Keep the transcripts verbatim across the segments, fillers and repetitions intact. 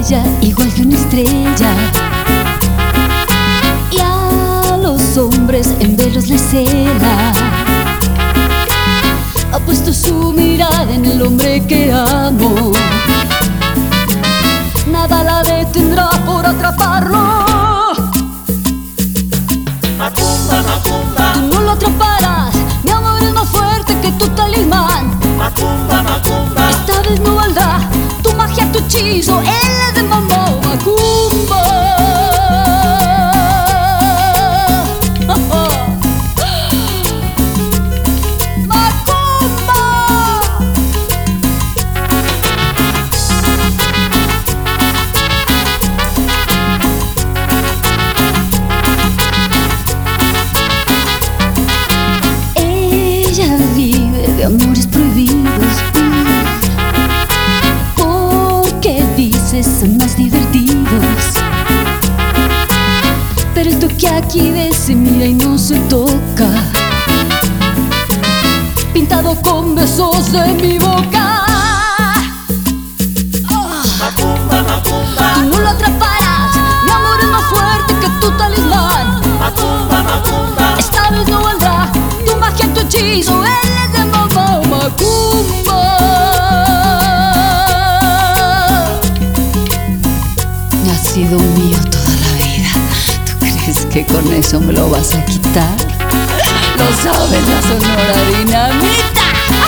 ella igual que una estrella, y a los hombres en velos les cela. Ha puesto su mirada en el hombre que amo, nada la detendrá por atraparlo. Macumba, macumba, Tú no lo atraparás, mi amor es más fuerte que tu talismán. macumba, macumba, Esta vez no valdrá tu magia, tu hechizo, él es de mambo. Macumba, oh, oh. Macumba. Ella vive de amores prohibidos, porque dices son más divertidos. Pero esto que aquí ves se mira y no se toca, pintado con besos de mi boca. macumba, macumba, Tú no lo atraparás, mi amor es más fuerte que tu talismán. macumba, macumba, Esta vez no valdrá tu magia, tu hechizo, él es de mambo. Macumba. Ha sido mío toda la vida. ¿Tú crees que con eso me lo vas a quitar? Lo sabes, la Sonora Dinamita.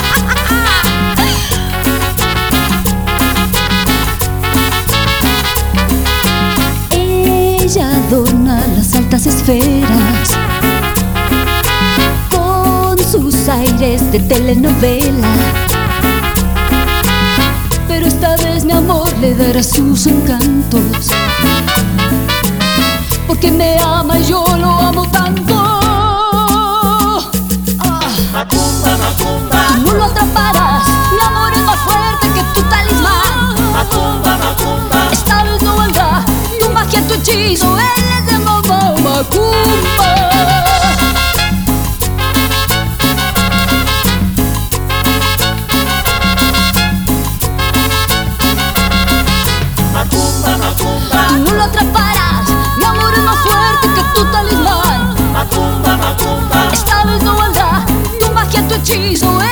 Ella adorna las altas esferas con sus aires de telenovela, pero esta vez mi amor le dará sus encantos, porque me ama y yo lo amo tanto. Ah, macumba, macumba, tú no lo atraparás, mi amor es más fuerte que tu talismán. macumba, macumba, Esta vez no valdrá tu magia, tu hechizo, él es de mambo. Macumba. macumba, macumba, Tú no lo atraparás, mi amor es más fuerte que tu talismán. macumba, macumba, Esta vez no valdrá tu magia, tu hechizo,